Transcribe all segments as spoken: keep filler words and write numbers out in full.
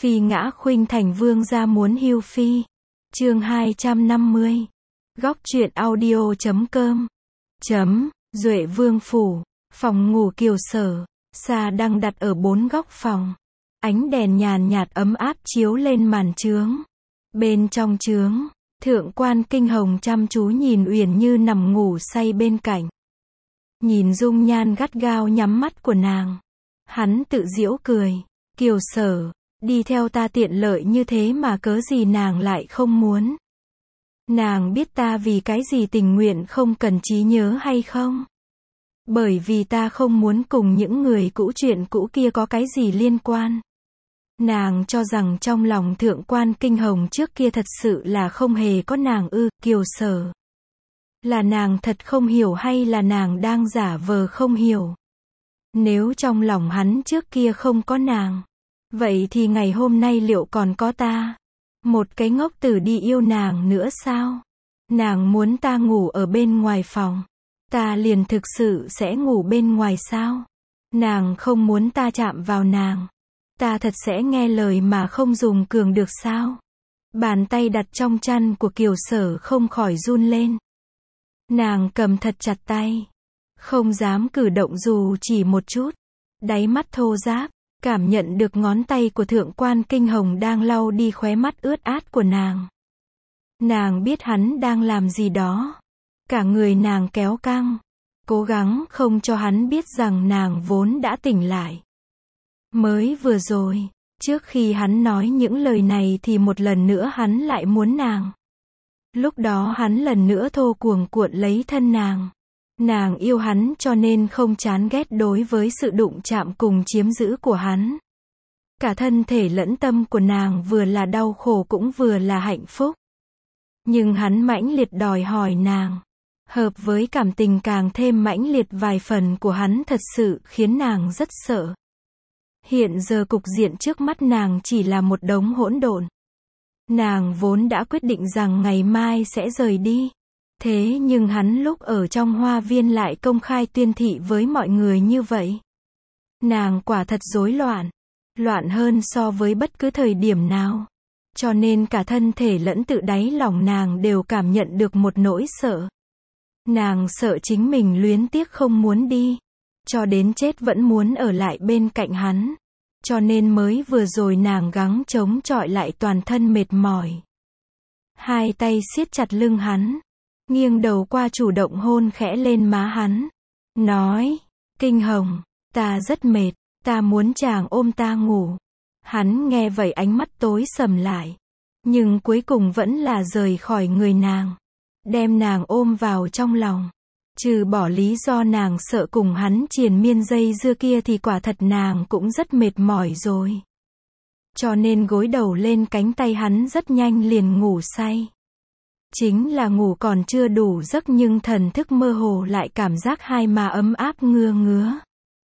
Phi ngã khuynh thành vương gia muốn hưu phi. Chương hai trăm năm mươi. Góc truyện audio chấm com. Chấm, Duệ Vương phủ, phòng ngủ Kiều Sở, xa đang đặt ở bốn góc phòng. Ánh đèn nhàn nhạt ấm áp chiếu lên màn trướng. Bên trong trướng, thượng quan Kinh Hồng chăm chú nhìn Uyển Như nằm ngủ say bên cạnh. Nhìn dung nhan gắt gao nhắm mắt của nàng, hắn tự giễu cười. Kiều Sở, đi theo ta tiện lợi như thế mà cớ gì nàng lại không muốn. Nàng biết ta vì cái gì tình nguyện không cần trí nhớ hay không? Bởi vì ta không muốn cùng những người cũ chuyện cũ kia có cái gì liên quan. Nàng cho rằng trong lòng thượng quan Kinh Hồng trước kia thật sự là không hề có nàng ư? Kiều Sở, là nàng thật không hiểu hay là nàng đang giả vờ không hiểu? Nếu trong lòng hắn trước kia không có nàng, vậy thì ngày hôm nay liệu còn có ta? Một cái ngốc tử đi yêu nàng nữa sao? Nàng muốn ta ngủ ở bên ngoài phòng, ta liền thực sự sẽ ngủ bên ngoài sao? Nàng không muốn ta chạm vào nàng, ta thật sẽ nghe lời mà không dùng cường được sao? Bàn tay đặt trong chăn của Kiều Sở không khỏi run lên. Nàng cầm thật chặt tay, không dám cử động dù chỉ một chút. Đáy mắt thô ráp, cảm nhận được ngón tay của thượng quan Kinh Hồng đang lau đi khóe mắt ướt át của nàng. Nàng biết hắn đang làm gì đó. Cả người nàng kéo căng, cố gắng không cho hắn biết rằng nàng vốn đã tỉnh lại. Mới vừa rồi, trước khi hắn nói những lời này thì một lần nữa hắn lại muốn nàng. Lúc đó hắn lần nữa thô cuồng cuộn lấy thân nàng. Nàng yêu hắn cho nên không chán ghét đối với sự đụng chạm cùng chiếm giữ của hắn. Cả thân thể lẫn tâm của nàng vừa là đau khổ cũng vừa là hạnh phúc. Nhưng hắn mãnh liệt đòi hỏi nàng. Hợp với cảm tình càng thêm mãnh liệt vài phần của hắn thật sự khiến nàng rất sợ. Hiện giờ cục diện trước mắt nàng chỉ là một đống hỗn độn. Nàng vốn đã quyết định rằng ngày mai sẽ rời đi. Thế nhưng hắn lúc ở trong hoa viên lại công khai tuyên thị với mọi người như vậy. Nàng quả thật rối loạn. Loạn hơn so với bất cứ thời điểm nào. Cho nên cả thân thể lẫn tự đáy lòng nàng đều cảm nhận được một nỗi sợ. Nàng sợ chính mình luyến tiếc không muốn đi. Cho đến chết vẫn muốn ở lại bên cạnh hắn. Cho nên mới vừa rồi nàng gắng chống chọi lại toàn thân mệt mỏi. Hai tay siết chặt lưng hắn. Nghiêng đầu qua chủ động hôn khẽ lên má hắn. Nói, Kinh Hồng, ta rất mệt, ta muốn chàng ôm ta ngủ. Hắn nghe vậy ánh mắt tối sầm lại. Nhưng cuối cùng vẫn là rời khỏi người nàng. Đem nàng ôm vào trong lòng. Trừ bỏ lý do nàng sợ cùng hắn triền miên dây dưa kia thì quả thật nàng cũng rất mệt mỏi rồi. Cho nên gối đầu lên cánh tay hắn rất nhanh liền ngủ say. Chính là ngủ còn chưa đủ giấc nhưng thần thức mơ hồ lại cảm giác hai má ấm áp ngứa ngứa.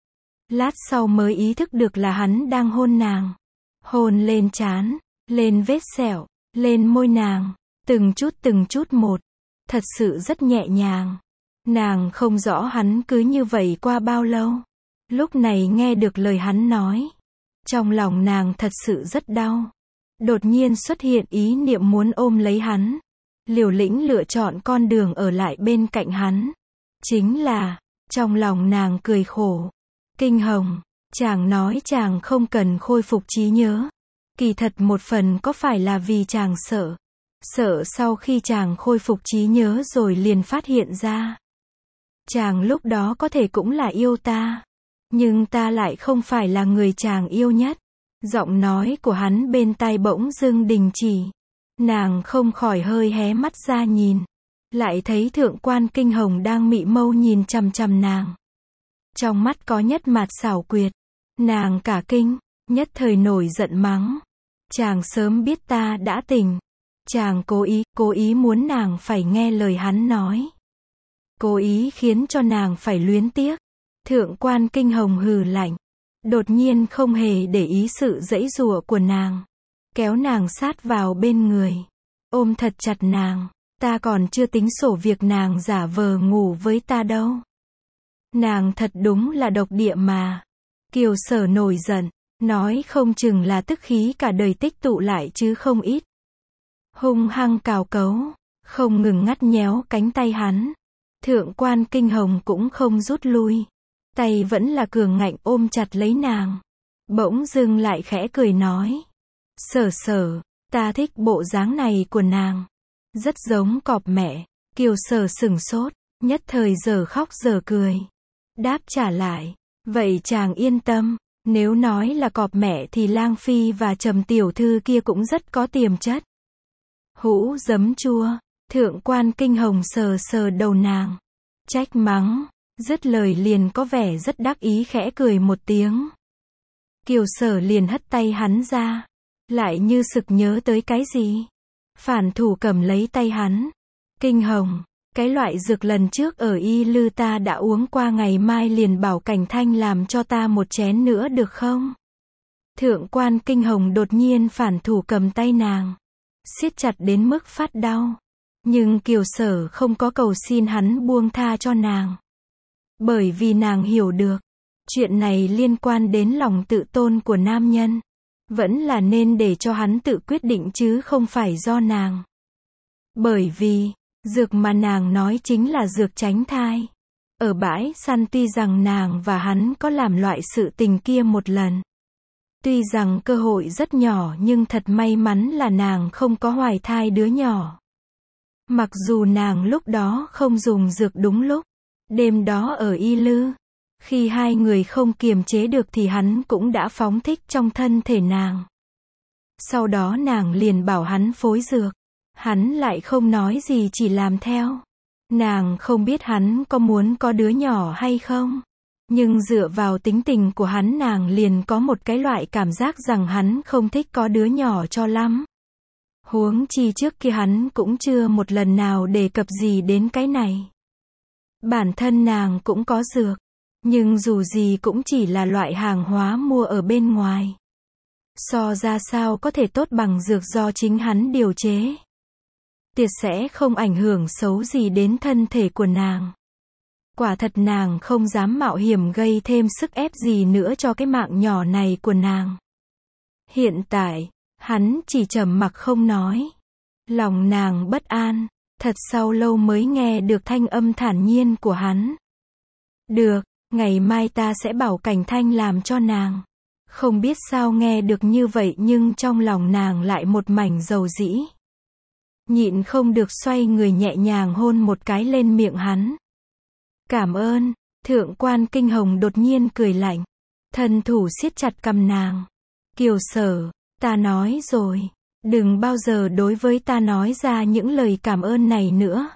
Lát sau mới ý thức được là hắn đang hôn nàng. Hôn lên trán, lên vết sẹo, lên môi nàng, từng chút từng chút một. Thật sự rất nhẹ nhàng. Nàng không rõ hắn cứ như vậy qua bao lâu. Lúc này nghe được lời hắn nói. Trong lòng nàng thật sự rất đau. Đột nhiên xuất hiện ý niệm muốn ôm lấy hắn. Liều lĩnh lựa chọn con đường ở lại bên cạnh hắn. Chính là, trong lòng nàng cười khổ. Kinh Hồng, chàng nói chàng không cần khôi phục trí nhớ. Kỳ thật một phần có phải là vì chàng sợ. Sợ sau khi chàng khôi phục trí nhớ rồi liền phát hiện ra. Chàng lúc đó có thể cũng là yêu ta. Nhưng ta lại không phải là người chàng yêu nhất. Giọng nói của hắn bên tai bỗng dưng đình chỉ. Nàng không khỏi hơi hé mắt ra nhìn. Lại thấy thượng quan Kinh Hồng đang mị mâu nhìn chằm chằm nàng. Trong mắt có nhất mạt xảo quyệt. Nàng cả kinh, nhất thời nổi giận mắng. Chàng sớm biết ta đã tỉnh. Chàng cố ý, cố ý muốn nàng phải nghe lời hắn nói. Cố ý khiến cho nàng phải luyến tiếc. Thượng quan Kinh Hồng hừ lạnh. Đột nhiên không hề để ý sự giãy giụa của nàng. Kéo nàng sát vào bên người. Ôm thật chặt nàng. Ta còn chưa tính sổ việc nàng giả vờ ngủ với ta đâu. Nàng thật đúng là độc địa mà. Kiều Sở nổi giận. Nói không chừng là tức khí cả đời tích tụ lại chứ không ít. Hung hăng cào cấu, không ngừng ngắt nhéo cánh tay hắn. Thượng quan Kinh Hồng cũng không rút lui. Tay vẫn là cường ngạnh ôm chặt lấy nàng. Bỗng dưng lại khẽ cười nói. Sở Sở, ta thích bộ dáng này của nàng. Rất giống cọp mẹ. Kiều Sở sửng sốt, nhất thời giờ khóc giờ cười. Đáp trả lại. Vậy chàng yên tâm. Nếu nói là cọp mẹ thì Lang Phi và Trầm tiểu thư kia cũng rất có tiềm chất. Hũ giấm chua. Thượng quan Kinh Hồng sờ sờ đầu nàng. Trách mắng. Dứt lời liền có vẻ rất đắc ý khẽ cười một tiếng. Kiều Sở liền hất tay hắn ra. Lại như sực nhớ tới cái gì. Phản thủ cầm lấy tay hắn. Kinh Hồng, cái loại dược lần trước ở Y Lư ta đã uống qua, ngày mai liền bảo Cảnh Thanh làm cho ta một chén nữa được không? Thượng quan Kinh Hồng đột nhiên phản thủ cầm tay nàng. Siết chặt đến mức phát đau. Nhưng Kiều Sở không có cầu xin hắn buông tha cho nàng. Bởi vì nàng hiểu được. Chuyện này liên quan đến lòng tự tôn của nam nhân. Vẫn là nên để cho hắn tự quyết định chứ không phải do nàng. Bởi vì, dược mà nàng nói chính là dược tránh thai. Ở bãi săn tuy rằng nàng và hắn có làm loại sự tình kia một lần. Tuy rằng cơ hội rất nhỏ nhưng thật may mắn là nàng không có hoài thai đứa nhỏ. Mặc dù nàng lúc đó không dùng dược đúng lúc. Đêm đó ở Y Lư, khi hai người không kiềm chế được thì hắn cũng đã phóng thích trong thân thể nàng. Sau đó nàng liền bảo hắn phối dược. Hắn lại không nói gì chỉ làm theo. Nàng không biết hắn có muốn có đứa nhỏ hay không. Nhưng dựa vào tính tình của hắn nàng liền có một cái loại cảm giác rằng hắn không thích có đứa nhỏ cho lắm. Huống chi trước kia hắn cũng chưa một lần nào đề cập gì đến cái này. Bản thân nàng cũng có dược. Nhưng dù gì cũng chỉ là loại hàng hóa mua ở bên ngoài. So ra sao có thể tốt bằng dược do chính hắn điều chế. Tiệt sẽ không ảnh hưởng xấu gì đến thân thể của nàng. Quả thật nàng không dám mạo hiểm gây thêm sức ép gì nữa cho cái mạng nhỏ này của nàng. Hiện tại, hắn chỉ trầm mặc không nói. Lòng nàng bất an, thật sau lâu mới nghe được thanh âm thản nhiên của hắn. Được, ngày mai ta sẽ bảo Cảnh Thanh làm cho nàng. Không biết sao nghe được như vậy nhưng trong lòng nàng lại một mảnh dầu dĩ. Nhịn không được xoay người nhẹ nhàng hôn một cái lên miệng hắn. Cảm ơn, Thượng quan Kinh Hồng đột nhiên cười lạnh. Thân thủ siết chặt cằm nàng. Kiều Sở, ta nói rồi. Đừng bao giờ đối với ta nói ra những lời cảm ơn này nữa.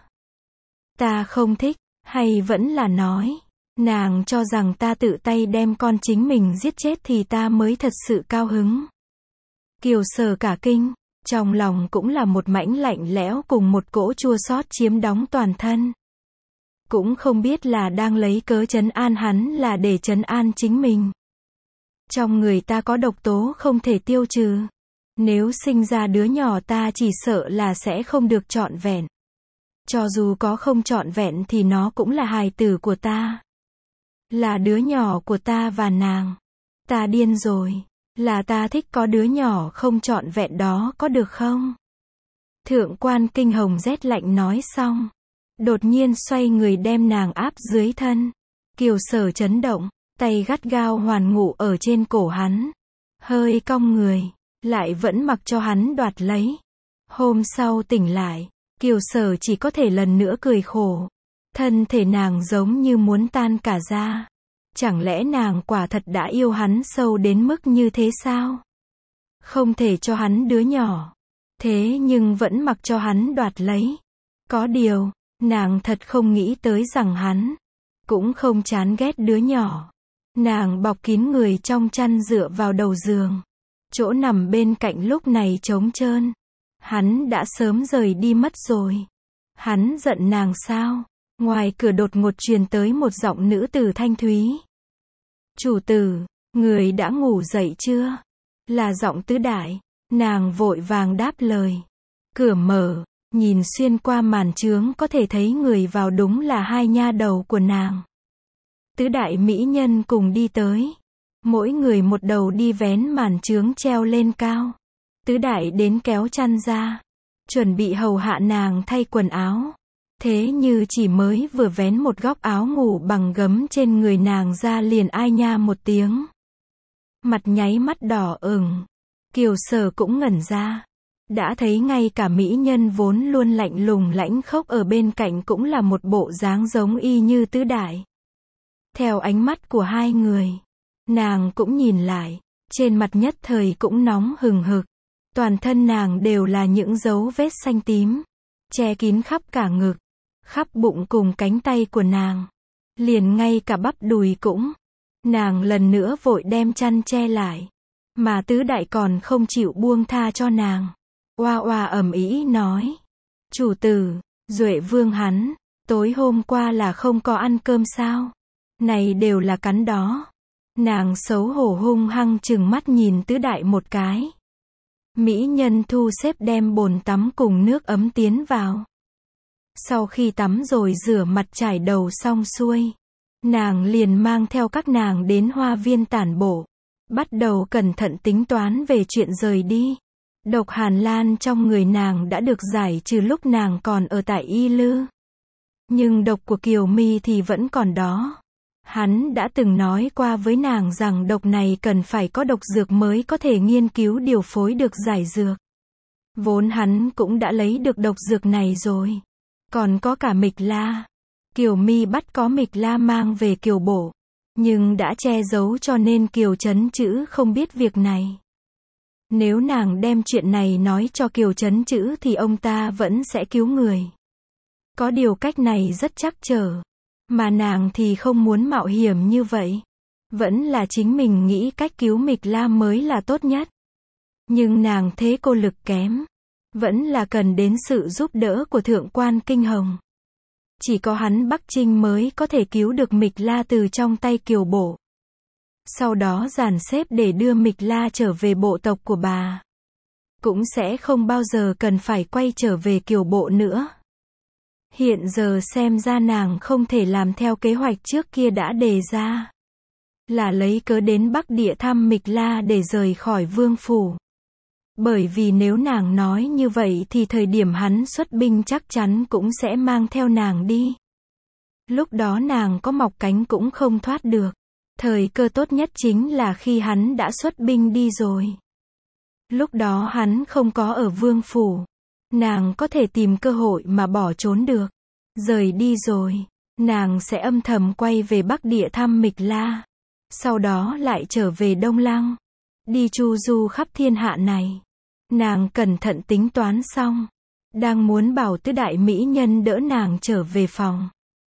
Ta không thích, hay vẫn là nói. Nàng cho rằng ta tự tay đem con chính mình giết chết thì ta mới thật sự cao hứng. Kiều Sở cả kinh, trong lòng cũng là một mảnh lạnh lẽo cùng một cỗ chua xót chiếm đóng toàn thân. Cũng không biết là đang lấy cớ trấn an hắn là để trấn an chính mình. Trong người ta có độc tố không thể tiêu trừ. Nếu sinh ra đứa nhỏ ta chỉ sợ là sẽ không được trọn vẹn. Cho dù có không trọn vẹn thì nó cũng là hài tử của ta. Là đứa nhỏ của ta và nàng. Ta điên rồi. Là ta thích có đứa nhỏ không trọn vẹn đó có được không? Thượng quan Kinh Hồng rét lạnh nói xong. Đột nhiên xoay người đem nàng áp dưới thân. Kiều Sở chấn động, tay gắt gao hoàn ngụ ở trên cổ hắn. Hơi cong người, lại vẫn mặc cho hắn đoạt lấy. Hôm sau tỉnh lại, Kiều Sở chỉ có thể lần nữa cười khổ. Thân thể nàng giống như muốn tan cả ra. Chẳng lẽ nàng quả thật đã yêu hắn sâu đến mức như thế sao? Không thể cho hắn đứa nhỏ. Thế nhưng vẫn mặc cho hắn đoạt lấy. Có điều, nàng thật không nghĩ tới rằng hắn cũng không chán ghét đứa nhỏ. Nàng bọc kín người trong chăn dựa vào đầu giường. Chỗ nằm bên cạnh lúc này trống trơn. Hắn đã sớm rời đi mất rồi. Hắn giận nàng sao? Ngoài cửa đột ngột truyền tới một giọng nữ tử thanh thúy. Chủ tử, người đã ngủ dậy chưa? Là giọng Tứ Đại. Nàng vội vàng đáp lời. Cửa mở, nhìn xuyên qua màn chướng có thể thấy người vào đúng là hai nha đầu của nàng. Tứ Đại mỹ nhân cùng đi tới. Mỗi người một đầu đi vén màn chướng treo lên cao. Tứ đại đến kéo chăn ra, chuẩn bị hầu hạ nàng thay quần áo. Thế như chỉ mới vừa vén một góc áo ngủ bằng gấm trên người nàng ra liền ai nha một tiếng. Mặt nháy mắt đỏ ửng. Kiều Sở cũng ngẩn ra. Đã thấy ngay cả mỹ nhân vốn luôn lạnh lùng lãnh khốc ở bên cạnh cũng là một bộ dáng giống y như tứ đại. Theo ánh mắt của hai người, nàng cũng nhìn lại, trên mặt nhất thời cũng nóng hừng hực. Toàn thân nàng đều là những dấu vết xanh tím, che kín khắp cả ngực, khắp bụng cùng cánh tay của nàng. Liền ngay cả bắp đùi cũng. Nàng lần nữa vội đem chăn che lại. Mà tứ đại còn không chịu buông tha cho nàng. Oa oa ầm ĩ nói. Chủ tử, Duệ Vương hắn, tối hôm qua là không có ăn cơm sao? Này đều là cắn đó. Nàng xấu hổ hung hăng trừng mắt nhìn tứ đại một cái. Mỹ nhân thu xếp đem bồn tắm cùng nước ấm tiến vào. Sau khi tắm rồi rửa mặt trải đầu xong xuôi, nàng liền mang theo các nàng đến hoa viên tản bộ. Bắt đầu cẩn thận tính toán về chuyện rời đi. Độc Hàn Lan trong người nàng đã được giải trừ lúc nàng còn ở tại Y Lư. Nhưng độc của Kiều Mi thì vẫn còn đó. Hắn đã từng nói qua với nàng rằng độc này cần phải có độc dược mới có thể nghiên cứu điều phối được giải dược. Vốn hắn cũng đã lấy được độc dược này rồi. Còn có cả mịch la. Kiều Mi bắt có mịch la mang về Kiều Bổ. Nhưng đã che giấu cho nên Kiều Chấn Chữ không biết việc này. Nếu nàng đem chuyện này nói cho Kiều Chấn Chữ thì ông ta vẫn sẽ cứu người. Có điều cách này rất trắc trở. Mà nàng thì không muốn mạo hiểm như vậy. Vẫn là chính mình nghĩ cách cứu mịch la mới là tốt nhất. Nhưng nàng thế cô lực kém. Vẫn là cần đến sự giúp đỡ của Thượng quan Kinh Hồng. Chỉ có hắn Bắc Trinh mới có thể cứu được mịch la từ trong tay Kiều Bổ. Sau đó dàn xếp để đưa mịch la trở về bộ tộc của bà. Cũng sẽ không bao giờ cần phải quay trở về Kiều Bộ nữa. Hiện giờ xem ra nàng không thể làm theo kế hoạch trước kia đã đề ra. Là lấy cớ đến Bắc Địa thăm mịch la để rời khỏi vương phủ. Bởi vì nếu nàng nói như vậy thì thời điểm hắn xuất binh chắc chắn cũng sẽ mang theo nàng đi. Lúc đó nàng có mọc cánh cũng không thoát được. Thời cơ tốt nhất chính là khi hắn đã xuất binh đi rồi. Lúc đó hắn không có ở vương phủ. Nàng có thể tìm cơ hội mà bỏ trốn được. Rời đi rồi, nàng sẽ âm thầm quay về Bắc Địa thăm mịch la. Sau đó lại trở về Đông Lăng. Đi chu du khắp thiên hạ này. Nàng cẩn thận tính toán xong. Đang muốn bảo tứ đại mỹ nhân đỡ nàng trở về phòng.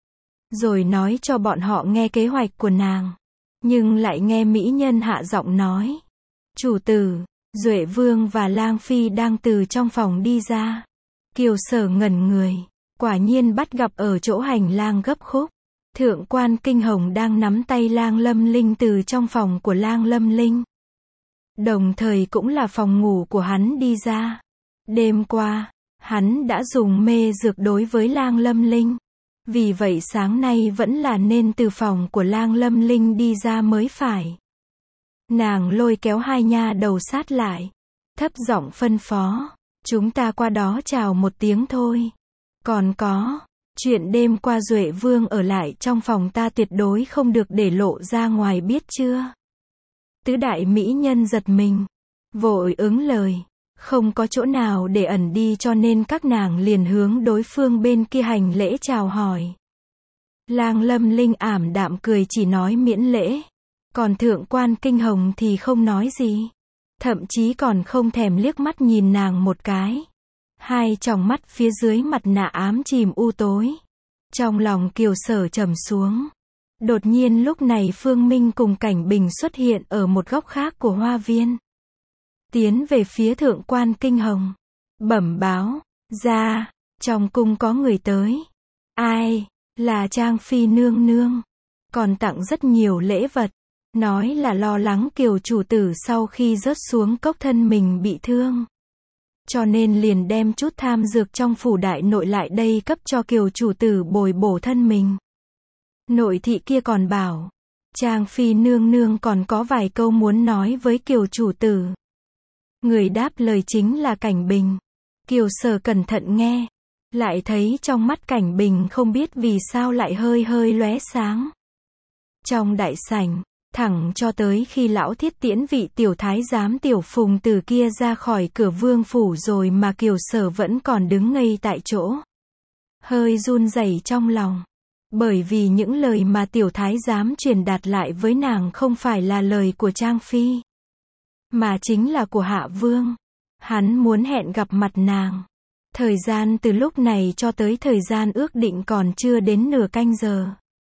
Rồi nói cho bọn họ nghe kế hoạch của nàng. Nhưng lại nghe mỹ nhân hạ giọng nói. Chủ tử, Duệ Vương và Lang Phi đang từ trong phòng đi ra. Kiều Sở ngẩn người. Quả nhiên bắt gặp ở chỗ hành lang gấp khúc. Thượng quan Kinh Hồng đang nắm tay Lang Lâm Linh từ trong phòng của Lang Lâm Linh. Đồng thời cũng là phòng ngủ của hắn đi ra. Đêm qua, hắn đã dùng mê dược đối với Lang Lâm Linh. Vì vậy sáng nay vẫn là nên từ phòng của Lang Lâm Linh đi ra mới phải. Nàng lôi kéo hai nha đầu sát lại. Thấp giọng phân phó. Chúng ta qua đó chào một tiếng thôi. Còn có, chuyện đêm qua Duệ Vương ở lại trong phòng ta tuyệt đối không được để lộ ra ngoài biết chưa? Tứ đại mỹ nhân giật mình. Vội ứng lời. Không có chỗ nào để ẩn đi cho nên các nàng liền hướng đối phương bên kia hành lễ chào hỏi. Lang Lâm Linh ảm đạm cười chỉ nói miễn lễ. Còn Thượng quan Kinh Hồng thì không nói gì. Thậm chí còn không thèm liếc mắt nhìn nàng một cái. Hai tròng mắt phía dưới mặt nạ ám chìm u tối. Trong lòng Kiều Sở trầm xuống. Đột nhiên lúc này Phương Minh cùng Cảnh Bình xuất hiện ở một góc khác của hoa viên. Tiến về phía Thượng quan Kinh Hồng. Bẩm báo, ra, trong cung có người tới. Ai, là Trang Phi nương nương. Còn tặng rất nhiều lễ vật. Nói là lo lắng Kiều chủ tử sau khi rớt xuống cốc thân mình bị thương. Cho nên liền đem chút tham dược trong phủ đại nội lại đây cấp cho Kiều chủ tử bồi bổ thân mình. Nội thị kia còn bảo, Trang Phi nương nương còn có vài câu muốn nói với Kiều chủ tử. Người đáp lời chính là Cảnh Bình. Kiều Sở cẩn thận nghe, lại thấy trong mắt Cảnh Bình không biết vì sao lại hơi hơi lóe sáng. Trong đại sảnh, thẳng cho tới khi lão thiết tiễn vị tiểu thái giám tiểu phùng từ kia ra khỏi cửa vương phủ rồi mà Kiều Sở vẫn còn đứng ngây tại chỗ. Hơi run rẩy trong lòng. Bởi vì những lời mà tiểu thái giám truyền đạt lại với nàng không phải là lời của Trang Phi, mà chính là của Hạ Vương. Hắn muốn hẹn gặp mặt nàng. Thời gian từ lúc này cho tới thời gian ước định còn chưa đến nửa canh giờ.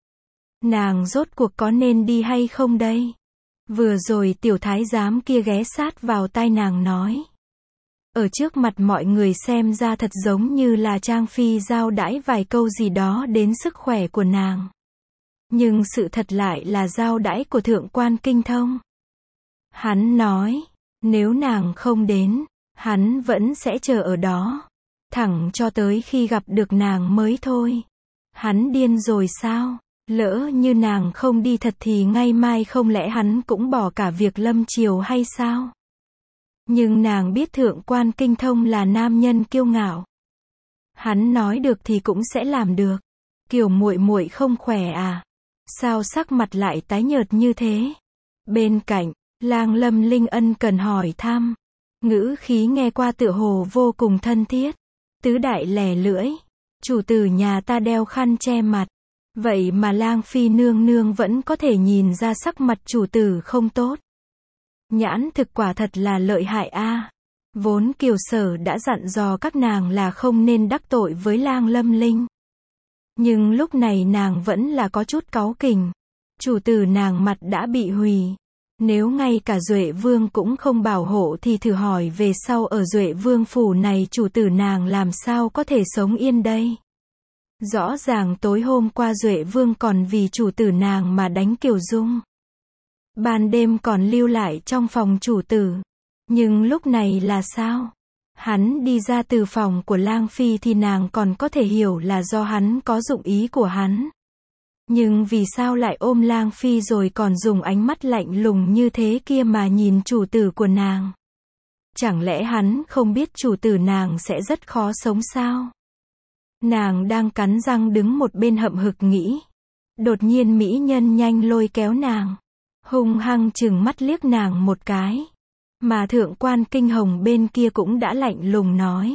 Nàng rốt cuộc có nên đi hay không đây? Vừa rồi tiểu thái giám kia ghé sát vào tai nàng nói. Ở trước mặt mọi người xem ra thật giống như là Trang Phi giao đãi vài câu gì đó đến sức khỏe của nàng. Nhưng sự thật lại là giao đãi của thượng quan Kinh Thông. Hắn nói, nếu nàng không đến, hắn vẫn sẽ chờ ở đó. Thẳng cho tới khi gặp được nàng mới thôi. Hắn điên rồi sao? Lỡ như nàng không đi thật thì ngay mai không lẽ hắn cũng bỏ cả việc lâm triều hay sao? Nhưng nàng biết thượng quan Kinh Thông là nam nhân kiêu ngạo. Hắn nói được thì cũng sẽ làm được. Kiều muội muội không khỏe à? Sao sắc mặt lại tái nhợt như thế? Bên cạnh, Lang Lâm Linh ân cần hỏi thăm. Ngữ khí nghe qua tựa hồ vô cùng thân thiết. Tứ đại lẻ lưỡi. Chủ tử nhà ta đeo khăn che mặt. Vậy mà Lang Phi nương nương vẫn có thể nhìn ra sắc mặt chủ tử không tốt. Nhãn thực quả thật là lợi hại a. Vốn Kiều Sở đã dặn dò các nàng là không nên đắc tội với Lang Lâm Linh. Nhưng lúc này nàng vẫn là có chút cáu kỉnh. Chủ tử nàng mặt đã bị hủy. Nếu ngay cả Duệ Vương cũng không bảo hộ thì thử hỏi về sau ở Duệ Vương phủ này chủ tử nàng làm sao có thể sống yên đây. Rõ ràng tối hôm qua Duệ Vương còn vì chủ tử nàng mà đánh Kiều Dung. Ban đêm còn lưu lại trong phòng chủ tử. Nhưng lúc này là sao? Hắn đi ra từ phòng của Lang Phi thì nàng còn có thể hiểu là do hắn có dụng ý của hắn. Nhưng vì sao lại ôm Lang Phi rồi còn dùng ánh mắt lạnh lùng như thế kia mà nhìn chủ tử của nàng? Chẳng lẽ hắn không biết chủ tử nàng sẽ rất khó sống sao? Nàng đang cắn răng đứng một bên hậm hực nghĩ. Đột nhiên mỹ nhân nhanh lôi kéo nàng. Hung hăng chừng mắt liếc nàng một cái. Mà thượng quan Kinh Hồng bên kia cũng đã lạnh lùng nói.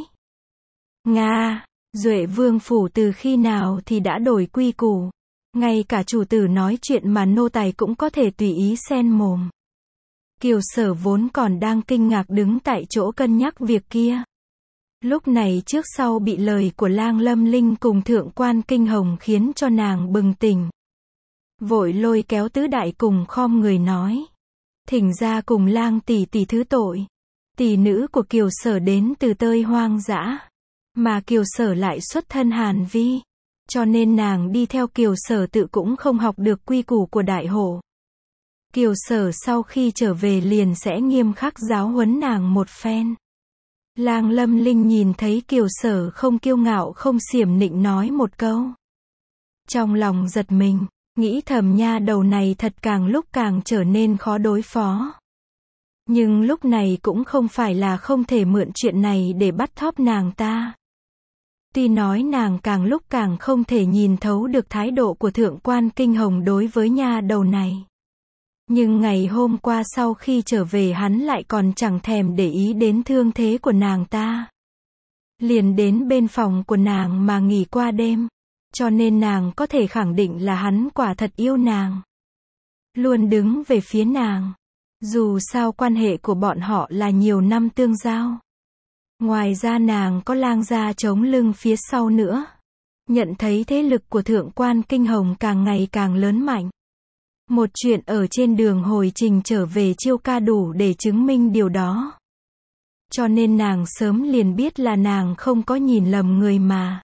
Nga, Duệ Vương phủ từ khi nào thì đã đổi quy củ. Ngay cả chủ tử nói chuyện mà nô tài cũng có thể tùy ý xen mồm. Kiều Sở vốn còn đang kinh ngạc đứng tại chỗ cân nhắc việc kia. Lúc này trước sau bị lời của Lang Lâm Linh cùng thượng quan Kinh Hồng khiến cho nàng bừng tỉnh. Vội lôi kéo tứ đại cùng khom người nói. Thỉnh ra cùng Lang tỷ tỷ thứ tội. Tỷ nữ của Kiều Sở đến từ tơi hoang dã. Mà Kiều Sở lại xuất thân Hàn Vi. Cho nên nàng đi theo Kiều Sở tự cũng không học được quy củ của đại hổ. Kiều Sở sau khi trở về liền sẽ nghiêm khắc giáo huấn nàng một phen. Lang Lâm Linh nhìn thấy Kiều Sở không kiêu ngạo không xiểm nịnh nói một câu. Trong lòng giật mình, nghĩ thầm nha đầu này thật càng lúc càng trở nên khó đối phó. Nhưng lúc này cũng không phải là không thể mượn chuyện này để bắt thóp nàng ta. Tuy nói nàng càng lúc càng không thể nhìn thấu được thái độ của thượng quan Kinh Hồng đối với nha đầu này. Nhưng ngày hôm qua sau khi trở về hắn lại còn chẳng thèm để ý đến thương thế của nàng ta. Liền đến bên phòng của nàng mà nghỉ qua đêm. Cho nên nàng có thể khẳng định là hắn quả thật yêu nàng. Luôn đứng về phía nàng. Dù sao quan hệ của bọn họ là nhiều năm tương giao. Ngoài ra nàng có Lang gia chống lưng phía sau nữa. Nhận thấy thế lực của thượng quan Kinh Hồng càng ngày càng lớn mạnh. Một chuyện ở trên đường hồi trình trở về Chiêu Ca đủ để chứng minh điều đó. Cho nên nàng sớm liền biết là nàng không có nhìn lầm người mà.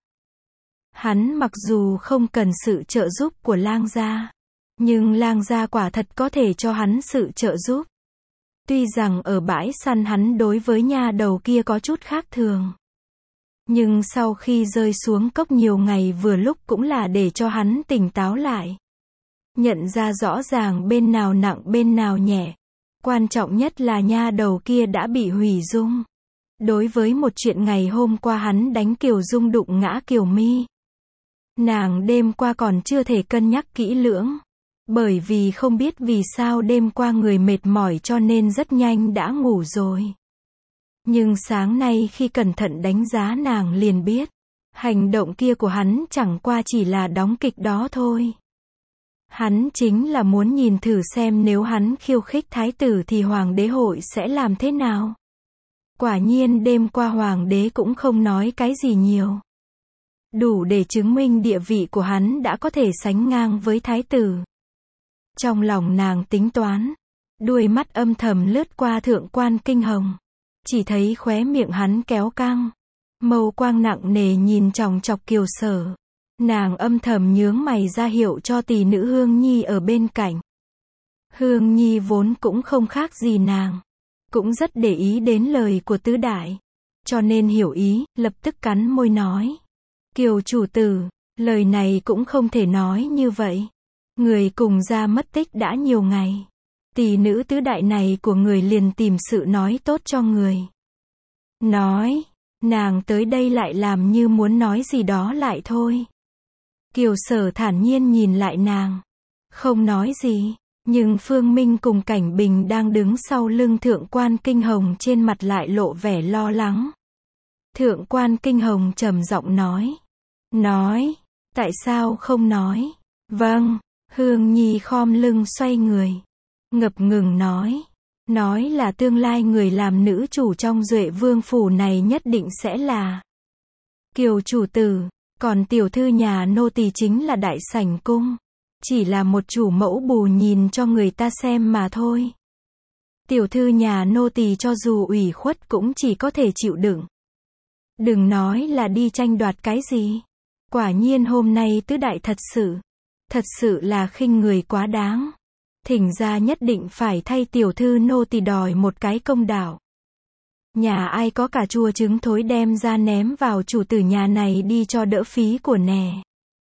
Hắn mặc dù không cần sự trợ giúp của Lang gia, nhưng Lang gia quả thật có thể cho hắn sự trợ giúp. Tuy rằng ở bãi săn hắn đối với nha đầu kia có chút khác thường. Nhưng sau khi rơi xuống cốc nhiều ngày vừa lúc cũng là để cho hắn tỉnh táo lại. nhận ra rõ ràng bên nào nặng bên nào nhẹ. Quan trọng nhất là nha đầu kia đã bị hủy dung. Đối với một chuyện ngày hôm qua hắn đánh Kiều Dung đụng ngã Kiều Mi. Nàng đêm qua còn chưa thể cân nhắc kỹ lưỡng. Bởi vì không biết vì sao đêm qua người mệt mỏi cho nên rất nhanh đã ngủ rồi. Nhưng sáng nay khi cẩn thận đánh giá nàng liền biết. Hành động kia của hắn chẳng qua chỉ là đóng kịch đó thôi. Hắn chính là muốn nhìn thử xem nếu hắn khiêu khích thái tử thì hoàng đế hội sẽ làm thế nào. Quả nhiên đêm qua hoàng đế cũng không nói cái gì nhiều. Đủ để chứng minh địa vị của hắn đã có thể sánh ngang với thái tử. Trong lòng nàng tính toán, đuôi mắt âm thầm lướt qua thượng quan kinh hồng. Chỉ thấy khóe miệng hắn kéo căng. Mâu quang nặng nề nhìn chòng chọc Kiều Sở. Nàng âm thầm nhướng mày ra hiệu cho tỷ nữ Hương Nhi ở bên cạnh. Hương Nhi vốn cũng không khác gì nàng. Cũng rất để ý đến lời của tứ đại. Cho nên hiểu ý, lập tức cắn môi nói. Kiều chủ tử, lời này cũng không thể nói như vậy. Người cùng ra mất tích đã nhiều ngày. Tỷ nữ tứ đại này của người liền tìm sự nói tốt cho người. Nói, nàng tới đây lại làm như muốn nói gì đó lại thôi. Kiều Sở thản nhiên nhìn lại nàng. Không nói gì. Nhưng Phương Minh cùng Cảnh Bình đang đứng sau lưng thượng quan kinh hồng trên mặt lại lộ vẻ lo lắng. Thượng quan kinh hồng trầm giọng nói. Nói. Tại sao không nói? Vâng. Hương Nhi khom lưng xoay người. Ngập ngừng nói. Nói là tương lai người làm nữ chủ trong Duệ Vương phủ này nhất định sẽ là Kiều chủ tử. Còn tiểu thư nhà nô tỳ chính là đại sảnh cung. Chỉ là một chủ mẫu bù nhìn cho người ta xem mà thôi. Tiểu thư nhà nô tỳ cho dù ủy khuất cũng chỉ có thể chịu đựng. Đừng nói là đi tranh đoạt cái gì. Quả nhiên hôm nay tứ đại thật sự. Thật sự là khinh người quá đáng. Thỉnh ra nhất định phải thay tiểu thư nô tỳ đòi một cái công đạo. Nhà ai có cả chua trứng thối đem ra ném vào chủ tử nhà này đi cho đỡ phí của nè.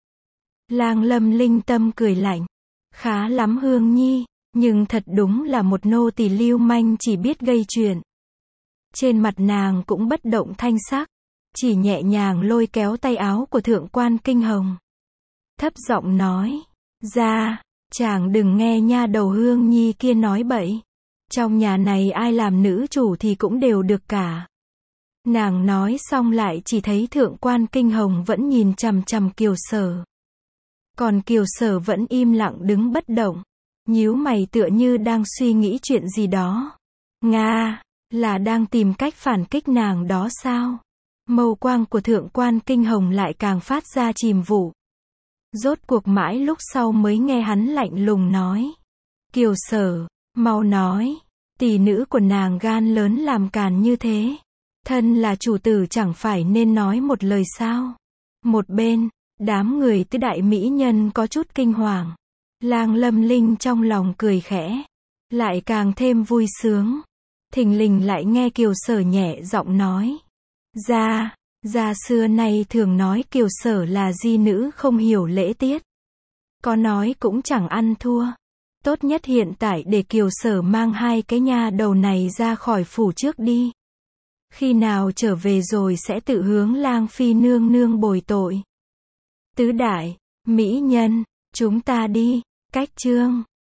Lang Lâm linh tâm cười lạnh. Khá lắm Hương Nhi, nhưng thật đúng là một nô tỳ lưu manh chỉ biết gây chuyện. Trên mặt nàng cũng bất động thanh sắc, chỉ nhẹ nhàng lôi kéo tay áo của thượng quan kinh hồng. Thấp giọng nói, ra, chàng đừng nghe nha đầu Hương Nhi kia nói bậy. Trong nhà này ai làm nữ chủ thì cũng đều được cả. Nàng nói xong lại chỉ thấy thượng quan kinh hồng vẫn nhìn chằm chằm Kiều Sở. Còn Kiều Sở vẫn im lặng đứng bất động. Nhíu mày tựa như đang suy nghĩ chuyện gì đó. Nga, là đang tìm cách phản kích nàng đó sao? Mâu quang của thượng quan kinh hồng lại càng phát ra chìm vụ. Rốt cuộc mãi lúc sau mới nghe hắn lạnh lùng nói. Kiều Sở, mau nói, tỷ nữ của nàng gan lớn làm càn như thế. Thân là chủ tử chẳng phải nên nói một lời sao? Một bên, đám người tứ đại mỹ nhân có chút kinh hoàng. Lang Lâm Linh trong lòng cười khẽ. Lại càng thêm vui sướng. Thình lình lại nghe Kiều Sở nhẹ giọng nói. Gia, gia xưa nay thường nói Kiều Sở là di nữ không hiểu lễ tiết. Có nói cũng chẳng ăn thua. Tốt nhất hiện tại để Kiều Sở mang hai cái nha đầu này ra khỏi phủ trước đi. Khi nào trở về rồi sẽ tự hướng Lang Phi nương nương bồi tội. Tứ đại, mỹ nhân, chúng ta đi. Cách chương